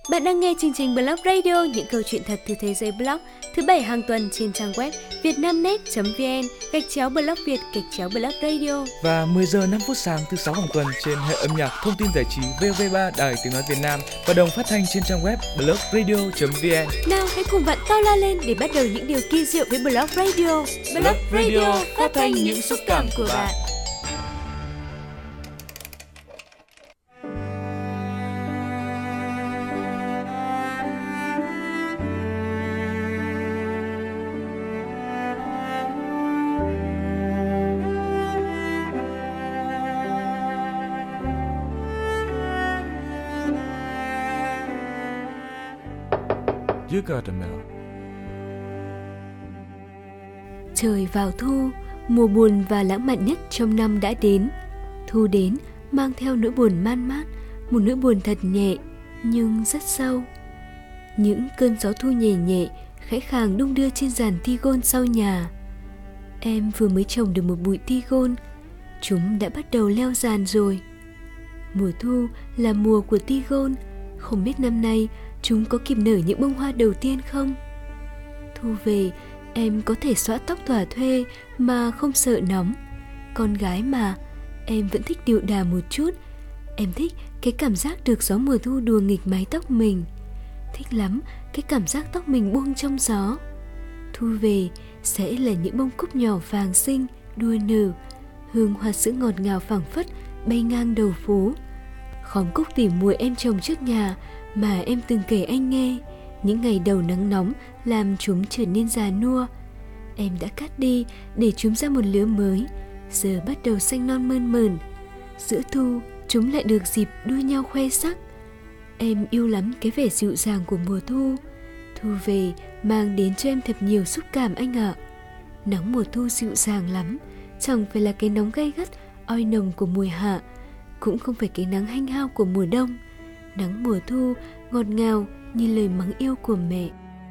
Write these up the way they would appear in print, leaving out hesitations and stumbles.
Bạn đang nghe chương trình Blog Radio, những câu chuyện thật từ thế giới blog, thứ bảy hàng tuần trên trang web vietnamnet.vn/blog Việt/blog radio. Và 10 giờ 5 phút sáng thứ 6 hàng tuần trên hệ âm nhạc thông tin giải trí VV3 Đài Tiếng nói Việt Nam và đồng phát thanh trên trang web blogradio.vn. Nào hãy cùng bạn cao la lên để bắt đầu những điều kỳ diệu với Blog Radio. Blog Radio phát thanh những xúc cảm của bạn. You got a mail. Trời vào thu, mùa buồn và lãng mạn nhất trong năm đã đến. Thu đến mang theo nỗi buồn man mát, một nỗi buồn thật nhẹ nhưng rất sâu. Những cơn gió thu nhẹ nhẹ khẽ khàng đung đưa trên giàn tigon sau nhà. Em vừa mới trồng được một bụi tigon, chúng đã bắt đầu leo giàn rồi. Mùa thu là mùa của tigon, không biết năm nay chúng có kịp nở những bông hoa đầu tiên không? Thu về, em có thể xõa tóc thỏa thuê mà không sợ nóng. Con gái mà, em vẫn thích điệu đà một chút. Em thích cái cảm giác được gió mùa thu đùa nghịch mái tóc mình. Thích lắm cái cảm giác tóc mình buông trong gió. Thu về sẽ là những bông cúc nhỏ vàng xinh đua nở, hương hoa sữa ngọt ngào phảng phất bay ngang đầu phố. Khóm cúc tỉ muội em trồng trước nhà mà em từng kể anh nghe, những ngày đầu nắng nóng làm chúng trở nên già nua. Em đã cắt đi để chúng ra một lứa mới, giờ bắt đầu xanh non mơn mởn. Giữa thu, chúng lại được dịp đua nhau khoe sắc. Em yêu lắm cái vẻ dịu dàng của mùa thu. Thu về mang đến cho em thật nhiều xúc cảm anh ạ. Nắng mùa thu dịu dàng lắm, chẳng phải là cái nóng gay gắt, oi nồng của mùa hạ, cũng không phải cái nắng hanh hao của mùa đông. Nắng mùa thu ngọt ngào như lời mắng yêu của mẹ.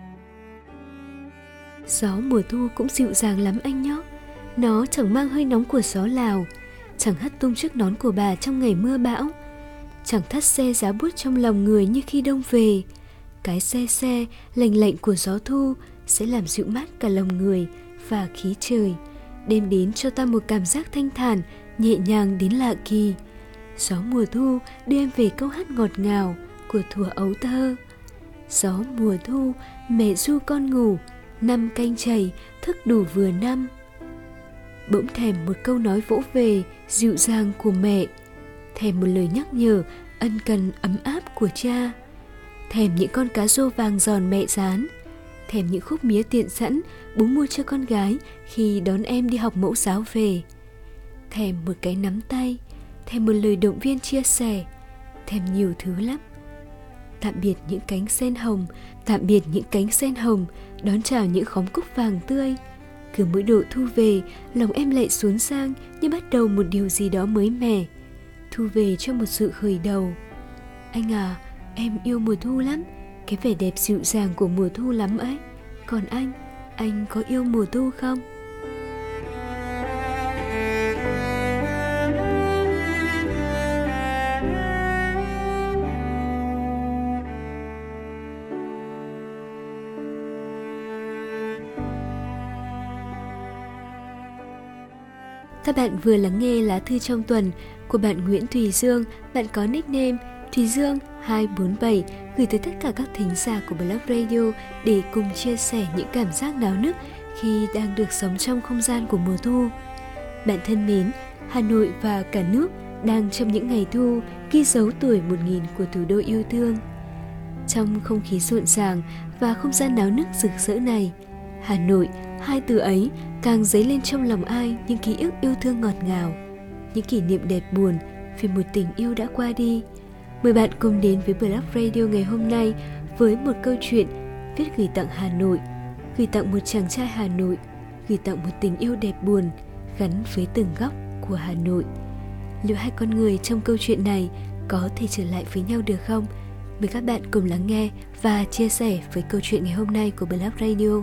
Gió mùa thu cũng dịu dàng lắm anh nhé. Nó chẳng mang hơi nóng của gió Lào, chẳng hất tung chiếc nón của bà trong ngày mưa bão, chẳng thắt xe giá buốt trong lòng người như khi đông về. Cái se se lành lạnh của gió thu sẽ làm dịu mát cả lòng người và khí trời, đem đến cho ta một cảm giác thanh thản, nhẹ nhàng đến lạ kỳ. Gió mùa thu đưa em về câu hát ngọt ngào của thuở ấu thơ. Gió mùa thu, mẹ ru con ngủ, năm canh chày, thức đủ vừa năm. Bỗng thèm một câu nói vỗ về, dịu dàng của mẹ. Thèm một lời nhắc nhở, ân cần ấm áp của cha. Thèm những con cá rô vàng giòn mẹ rán. Thèm những khúc mía tiện sẵn bố mua cho con gái khi đón em đi học mẫu giáo về. Thèm một cái nắm tay, thèm một lời động viên chia sẻ, thèm nhiều thứ lắm. Tạm biệt những cánh sen hồng, tạm biệt những cánh sen hồng, đón chào những khóm cúc vàng tươi. Cứ mỗi độ thu về, lòng em lại xốn sang như bắt đầu một điều gì đó mới mẻ. Thu về cho một sự khởi đầu. Anh à, em yêu mùa thu lắm, cái vẻ đẹp dịu dàng của mùa thu lắm ấy. Còn anh có yêu mùa thu không? Các bạn vừa lắng nghe lá thư trong tuần của bạn Nguyễn Thùy Dương. Bạn có nickname Thùy Dương 247 gửi tới tất cả các thính giả của Blog Radio để cùng chia sẻ những cảm giác náo nức khi đang được sống trong không gian của mùa thu. Bạn thân mến, Hà Nội và cả nước đang trong những ngày thu ghi dấu tuổi 1000 của thủ đô yêu thương. Trong không khí rộn ràng và không gian náo nức rực rỡ này, Hà Nội, hai từ ấy càng dấy lên trong lòng ai những ký ức yêu thương ngọt ngào, những kỷ niệm đẹp buồn về một tình yêu đã qua đi. Mời bạn cùng đến với Blog Radio ngày hôm nay với một câu chuyện viết gửi tặng Hà Nội, gửi tặng một chàng trai Hà Nội, gửi tặng một tình yêu đẹp buồn gắn với từng góc của Hà Nội. Liệu hai con người trong câu chuyện này có thể trở lại với nhau được không? Mời các bạn cùng lắng nghe và chia sẻ với câu chuyện ngày hôm nay của Blog Radio.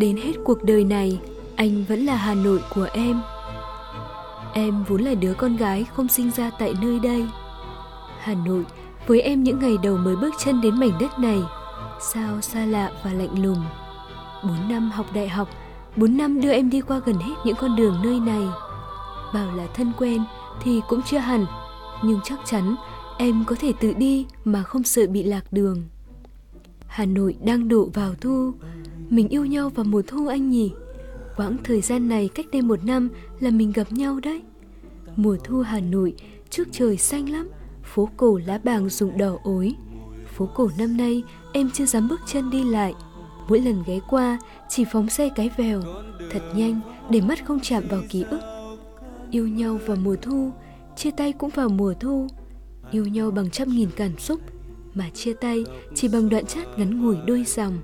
Đến hết cuộc đời này, anh vẫn là Hà Nội của em. Em vốn là đứa con gái không sinh ra tại nơi đây. Hà Nội, với em những ngày đầu mới bước chân đến mảnh đất này, sao xa lạ và lạnh lùng. 4 năm học đại học, 4 năm đưa em đi qua gần hết những con đường nơi này. Bảo là thân quen thì cũng chưa hẳn, nhưng chắc chắn em có thể tự đi mà không sợ bị lạc đường. Hà Nội đang đổ vào thu. Mình yêu nhau vào mùa thu anh nhỉ? Quãng thời gian này cách đây 1 năm là mình gặp nhau đấy. Mùa thu Hà Nội, trước trời xanh lắm, phố cổ lá bàng rụng đỏ ối. Phố cổ năm nay em chưa dám bước chân đi lại. Mỗi lần ghé qua chỉ phóng xe cái vèo, thật nhanh để mắt không chạm vào ký ức. Yêu nhau vào mùa thu, chia tay cũng vào mùa thu. Yêu nhau bằng trăm nghìn cảm xúc, mà chia tay chỉ bằng đoạn chat ngắn ngủi đôi dòng.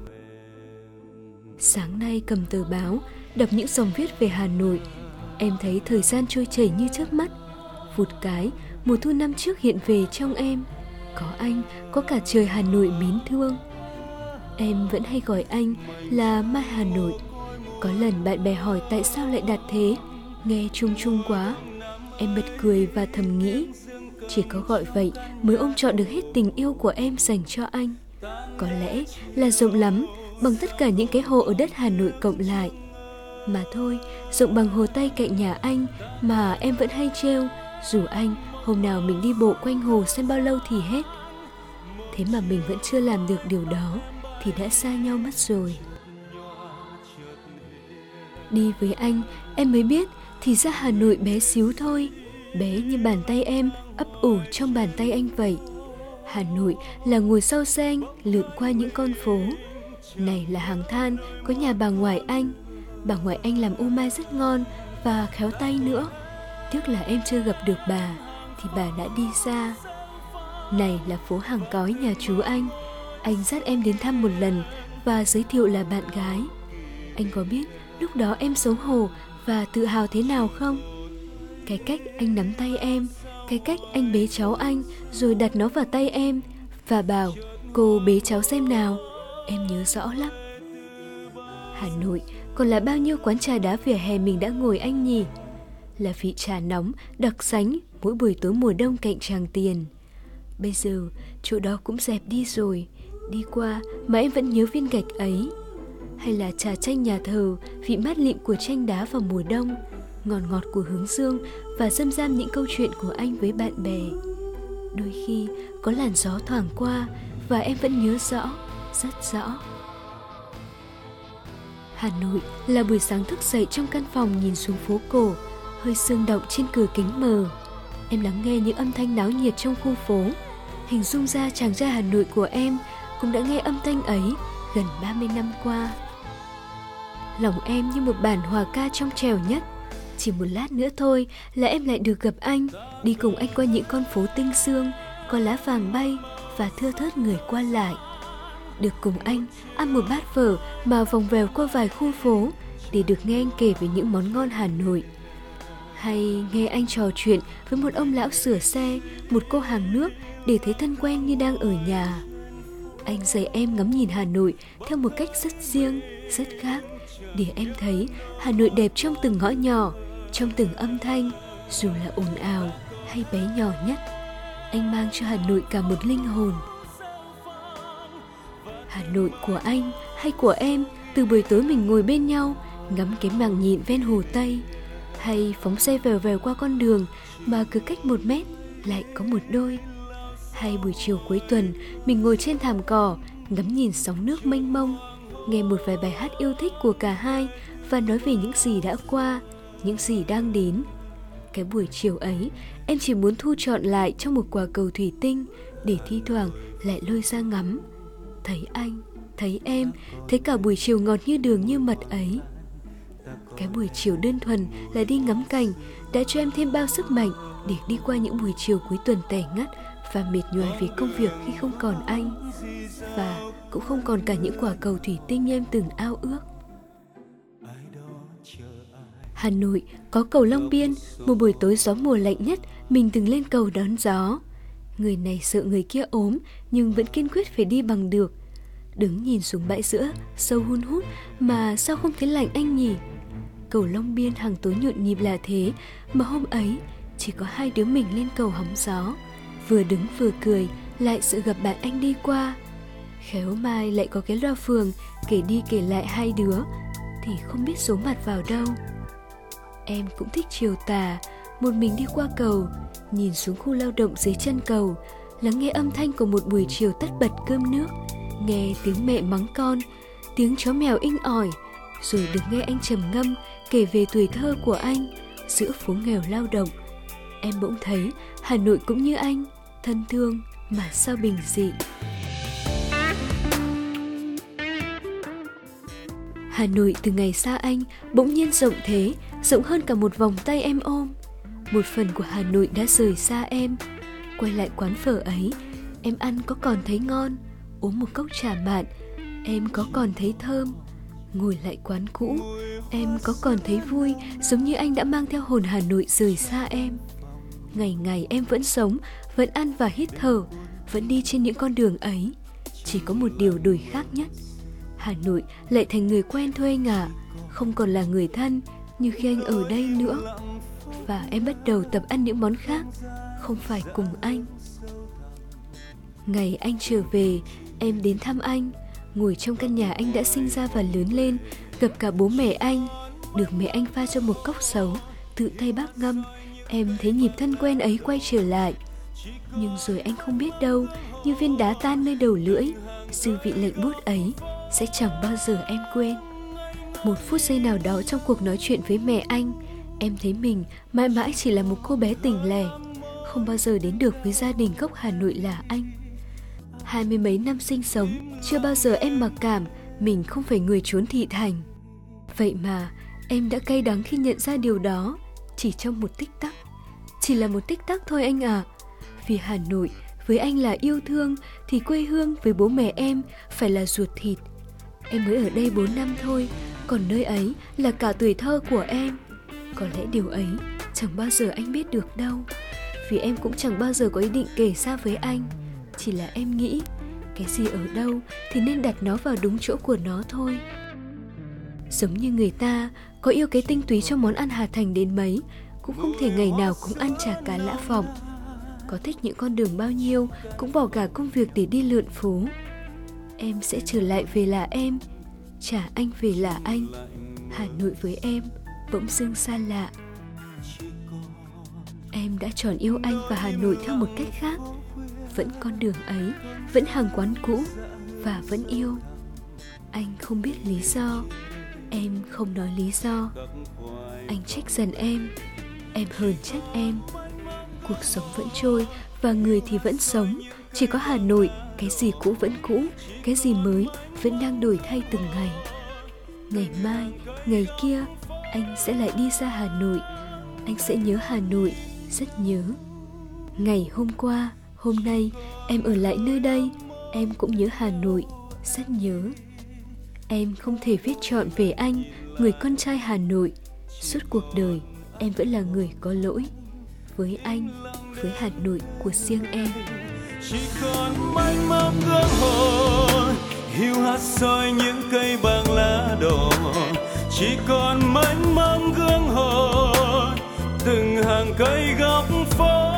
Sáng nay cầm tờ báo, đọc những dòng viết về Hà Nội, em thấy thời gian trôi chảy như chớp mắt. Vụt cái, mùa thu năm trước hiện về trong em. Có anh, có cả trời Hà Nội mến thương. Em vẫn hay gọi anh là Mai Hà Nội. Có lần bạn bè hỏi tại sao lại đặt thế, nghe chung chung quá. Em bật cười và thầm nghĩ, chỉ có gọi vậy mới ôm trọn được hết tình yêu của em dành cho anh. Có lẽ là rộng lắm, bằng tất cả những cái hồ ở đất Hà Nội cộng lại. Mà thôi, rộng bằng hồ Tây cạnh nhà anh mà em vẫn hay trêu, rủ anh hôm nào mình đi bộ quanh hồ xem bao lâu thì hết. Thế mà mình vẫn chưa làm được điều đó thì đã xa nhau mất rồi. Đi với anh, em mới biết thì ra Hà Nội bé xíu thôi, bé như bàn tay em ấp ủ trong bàn tay anh vậy. Hà Nội là ngồi sau xe anh lượn qua những con phố. Này là hàng than, có nhà bà ngoại anh. Bà ngoại anh làm ô mai rất ngon và khéo tay nữa. Tiếc là em chưa gặp được bà, thì bà đã đi xa. Này là phố hàng cói nhà chú anh. Anh dắt em đến thăm một lần và giới thiệu là bạn gái. Anh có biết lúc đó em xấu hổ và tự hào thế nào không? Cái cách anh nắm tay em, cái cách anh bế cháu anh rồi đặt nó vào tay em và bảo cô bế cháu xem nào, em nhớ rõ lắm. Hà Nội còn là bao nhiêu quán trà đá vỉa hè mình đã ngồi anh nhỉ? Là vị trà nóng, đặc sánh mỗi buổi tối mùa đông cạnh Tràng Tiền. Bây giờ chỗ đó cũng dẹp đi rồi, đi qua mà em vẫn nhớ viên gạch ấy. Hay là trà chanh nhà thờ, vị mát lịm của chanh đá vào mùa đông, ngọt ngọt của hướng dương và râm ram những câu chuyện của anh với bạn bè. Đôi khi có làn gió thoảng qua và em vẫn nhớ rõ, rất rõ. Hà Nội là buổi sáng thức dậy trong căn phòng nhìn xuống phố cổ, hơi sương động trên cửa kính mờ. Em lắng nghe những âm thanh náo nhiệt trong khu phố, hình dung ra chàng trai Hà Nội của em cũng đã nghe âm thanh ấy gần 30 năm qua. Lòng em như một bản hòa ca trong trẻo nhất. Chỉ một lát nữa thôi là em lại được gặp anh, đi cùng anh qua những con phố tinh sương, có lá vàng bay và thưa thớt người qua lại. Được cùng anh ăn một bát phở mà vòng vèo qua vài khu phố để được nghe anh kể về những món ngon Hà Nội. Hay nghe anh trò chuyện với một ông lão sửa xe, một cô hàng nước để thấy thân quen như đang ở nhà. Anh dạy em ngắm nhìn Hà Nội theo một cách rất riêng, rất khác, để em thấy Hà Nội đẹp trong từng ngõ nhỏ, trong từng âm thanh, dù là ồn ào hay bé nhỏ nhất. Anh mang cho Hà Nội cả một linh hồn. Hà Nội của anh hay của em, từ buổi tối mình ngồi bên nhau, ngắm cái mảng nhịn ven hồ Tây, hay phóng xe vèo vèo qua con đường mà cứ cách 1 mét lại có một đôi. Hay buổi chiều cuối tuần, mình ngồi trên thảm cỏ, ngắm nhìn sóng nước mênh mông, nghe một vài bài hát yêu thích của cả hai và nói về những gì đã qua, những gì đang đến. Cái buổi chiều ấy, em chỉ muốn thu trọn lại trong một quả cầu thủy tinh để thi thoảng lại lôi ra ngắm. Thấy anh, thấy em, thấy cả buổi chiều ngọt như đường như mật ấy. Cái buổi chiều đơn thuần là đi ngắm cảnh đã cho em thêm bao sức mạnh để đi qua những buổi chiều cuối tuần tẻ ngắt và mệt nhoài vì công việc khi không còn anh, và cũng không còn cả những quả cầu thủy tinh em từng ao ước. Hà Nội có cầu Long Biên, một buổi tối gió mùa lạnh nhất mình từng lên cầu đón gió. Người này sợ người kia ốm nhưng vẫn kiên quyết phải đi bằng được. Đứng nhìn xuống bãi giữa, sâu hun hút mà sao không thấy lạnh anh nhỉ? Cầu Long Biên hàng tối nhộn nhịp là thế, mà hôm ấy chỉ có hai đứa mình lên cầu hóng gió. Vừa đứng vừa cười, lại sự gặp bạn anh đi qua. Khéo mai lại có cái loa phường kể đi kể lại hai đứa, thì không biết số mặt vào đâu. Em cũng thích chiều tà, một mình đi qua cầu, nhìn xuống khu lao động dưới chân cầu, lắng nghe âm thanh của một buổi chiều tất bật cơm nước, nghe tiếng mẹ mắng con, tiếng chó mèo inh ỏi, rồi được nghe anh trầm ngâm kể về tuổi thơ của anh giữa phố nghèo lao động. Em bỗng thấy Hà Nội cũng như anh, thân thương mà sao bình dị. Hà Nội từ ngày xa anh bỗng nhiên rộng thế, rộng hơn cả một vòng tay em ôm. Một phần của Hà Nội đã rời xa em. Quay lại quán phở ấy, em ăn có còn thấy ngon, uống một cốc trà mạn, em có còn thấy thơm. Ngồi lại quán cũ, em có còn thấy vui, giống như anh đã mang theo hồn Hà Nội rời xa em. Ngày ngày em vẫn sống, vẫn ăn và hít thở, vẫn đi trên những con đường ấy. Chỉ có một điều đổi khác nhất, Hà Nội lại thành người quen thôi anh ạ, không còn là người thân như khi anh ở đây nữa. Và em bắt đầu tập ăn những món khác, không phải cùng anh. Ngày anh trở về, em đến thăm anh, ngồi trong căn nhà anh đã sinh ra và lớn lên, gặp cả bố mẹ anh, được mẹ anh pha cho một cốc sấu, tự tay bác ngâm. Em thấy nhịp thân quen ấy quay trở lại. Nhưng rồi anh không biết đâu, như viên đá tan nơi đầu lưỡi, dư vị lạnh buốt ấy sẽ chẳng bao giờ em quên. Một phút giây nào đó trong cuộc nói chuyện với mẹ anh, em thấy mình mãi mãi chỉ là một cô bé tỉnh lẻ, không bao giờ đến được với gia đình gốc Hà Nội là anh. 20 mấy năm sinh sống, chưa bao giờ em mặc cảm mình không phải người chốn thị thành. Vậy mà em đã cay đắng khi nhận ra điều đó, chỉ trong một tích tắc. Chỉ là một tích tắc thôi anh ạ. Vì Hà Nội với anh là yêu thương, thì quê hương với bố mẹ em phải là ruột thịt. Em mới ở đây 4 năm thôi, còn nơi ấy là cả tuổi thơ của em. Có lẽ điều ấy chẳng bao giờ anh biết được đâu, vì em cũng chẳng bao giờ có ý định kể xa với anh. Chỉ là em nghĩ, cái gì ở đâu thì nên đặt nó vào đúng chỗ của nó thôi. Giống như người ta có yêu cái tinh túy trong món ăn Hà Thành đến mấy, cũng không thể ngày nào cũng ăn chả cá lã vọng. Có thích những con đường bao nhiêu, cũng bỏ cả công việc để đi lượn phố. Em sẽ trở lại về là em, trả anh về là anh. Hà Nội với em bỗng dưng xa lạ. Em đã chọn yêu anh và Hà Nội theo một cách khác. Vẫn con đường ấy, vẫn hàng quán cũ, và vẫn yêu. Anh không biết lý do, em không nói lý do. Anh trách dần em hờn trách em. Cuộc sống vẫn trôi và người thì vẫn sống. Chỉ có Hà Nội, cái gì cũ vẫn cũ, cái gì mới vẫn đang đổi thay từng ngày. Ngày mai, ngày kia, anh sẽ lại đi ra Hà Nội. Anh sẽ nhớ Hà Nội, rất nhớ. Ngày hôm qua, hôm nay, em ở lại nơi đây, em cũng nhớ Hà Nội, rất nhớ. Em không thể viết trọn về anh, người con trai Hà Nội. Suốt cuộc đời, em vẫn là người có lỗi. Với anh, với Hà Nội của riêng em. Chỉ còn manh mông gương hồn, hiu hắt soi những cây bằng lá đổ. Chỉ còn manh mông gương hồn, từng hàng cây góc phố.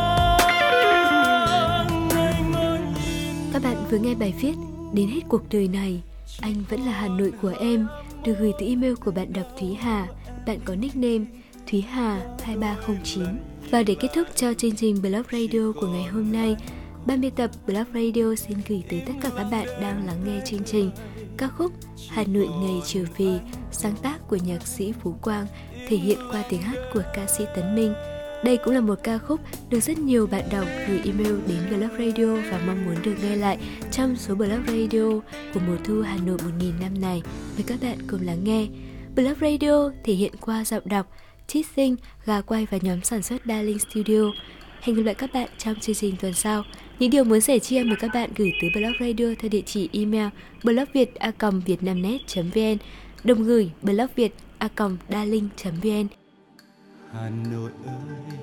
Các bạn vừa nghe bài viết Đến hết cuộc đời này, anh vẫn là Hà Nội của em, được gửi từ email của bạn đọc Thúy Hà. Bạn có nickname Thúy Hà 2309. Và để kết thúc cho chương trình Blog Radio của ngày hôm nay, ban biên tập Blog Radio xin gửi tới tất cả các bạn đang lắng nghe chương trình ca khúc Hà Nội Ngày Trở Về, sáng tác của nhạc sĩ Phú Quang, thể hiện qua tiếng hát của ca sĩ Tấn Minh. Đây cũng là một ca khúc được rất nhiều bạn đọc gửi email đến Blog Radio và mong muốn được nghe lại trong số Blog Radio của mùa thu Hà Nội 1000 năm này. Mời các bạn cùng lắng nghe. Blog Radio thể hiện qua giọng đọc Chít Sinh, Gà Quay và nhóm sản xuất Darling Studio. Hẹn gặp lại các bạn trong chương trình tuần sau. Những điều muốn sẻ chia mời các bạn gửi tới Blog Radio theo địa chỉ email blogviet@vietnamnet.vn, đồng gửi blogviet@darling.vn. Hà Nội ơi,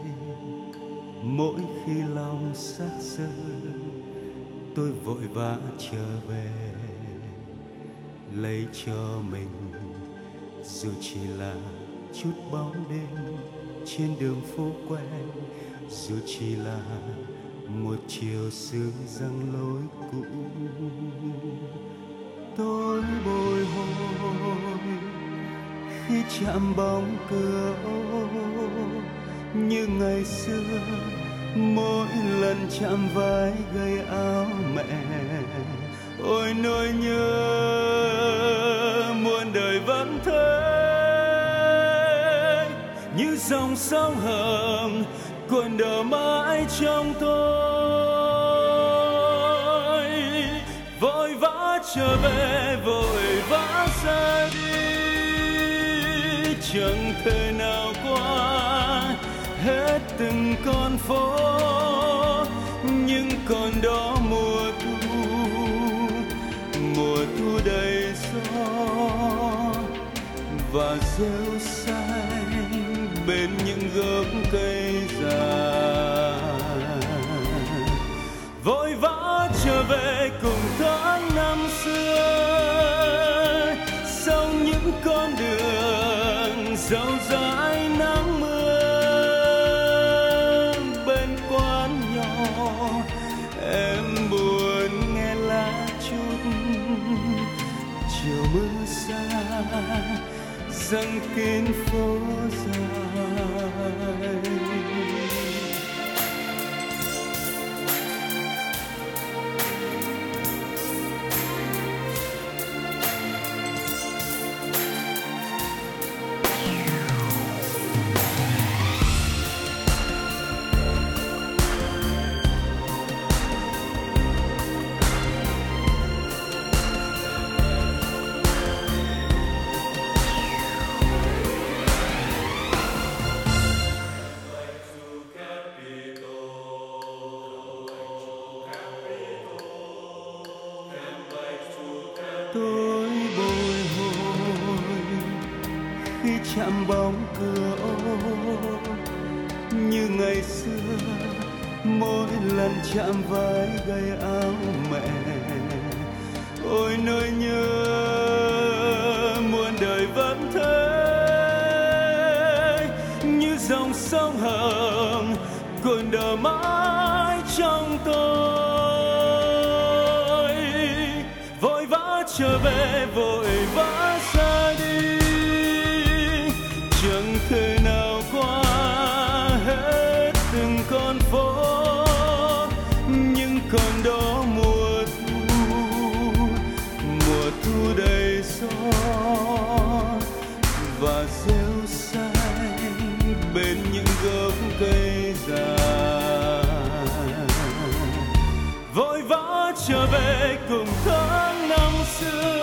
mỗi khi lòng xác rơi, tôi vội vã trở về. lấy cho mình, dù chỉ là chút bóng đêm trên đường phố quen, dù chỉ là một chiều sương răng lối cũ. Tôi bồi hồi khi chạm bóng cửa ô, như ngày xưa mỗi lần chạm vai gầy áo mẹ. Ôi nỗi nhớ muôn đời vẫn thế, như dòng sông Hồng cuộn đổ mãi trong tôi. Vội vã trở về, vội vã ra đi, chẳng thể nào qua hết từng con phố, nhưng còn đó mùa thu đầy gió và rêu xanh bên những gốc cây già. Vội vã trở về cùng tháng năm xưa, sau những con đường rộng rãi nắng mưa. Bên quán nhỏ em buồn nghe lá trúc, chiều mưa xa dâng kín phố dài. Tôi bồi hồi khi chạm bóng cửa ô, như ngày xưa mỗi lần chạm vai gầy áo mẹ. Ôi nỗi nhớ muôn đời vẫn thế, như dòng sông Hồng cuộn đổ mãi trong tôi. Vội vã trở về, vội vã ra đi, chẳng thể nào qua hết từng con phố, nhưng còn đó mùa thu đầy gió và rêu xanh bên những gốc cây già. Vội vã trở về cùng tháng năm xưa,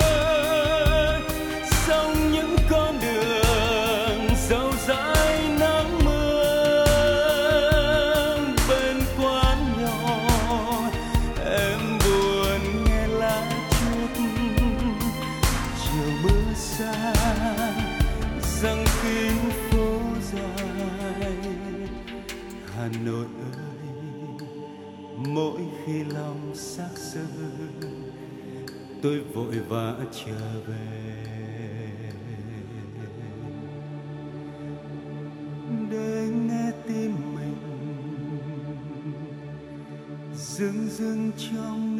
sau những con đường rộng rãi nắng mưa. Bên quán nhỏ em buồn nghe lá trúc, chiều mưa xa dâng kín phố dài. Hà Nội ơi, mỗi khi lòng xác xơ tôi vội vã trở về, để nghe tim mình rưng rưng trong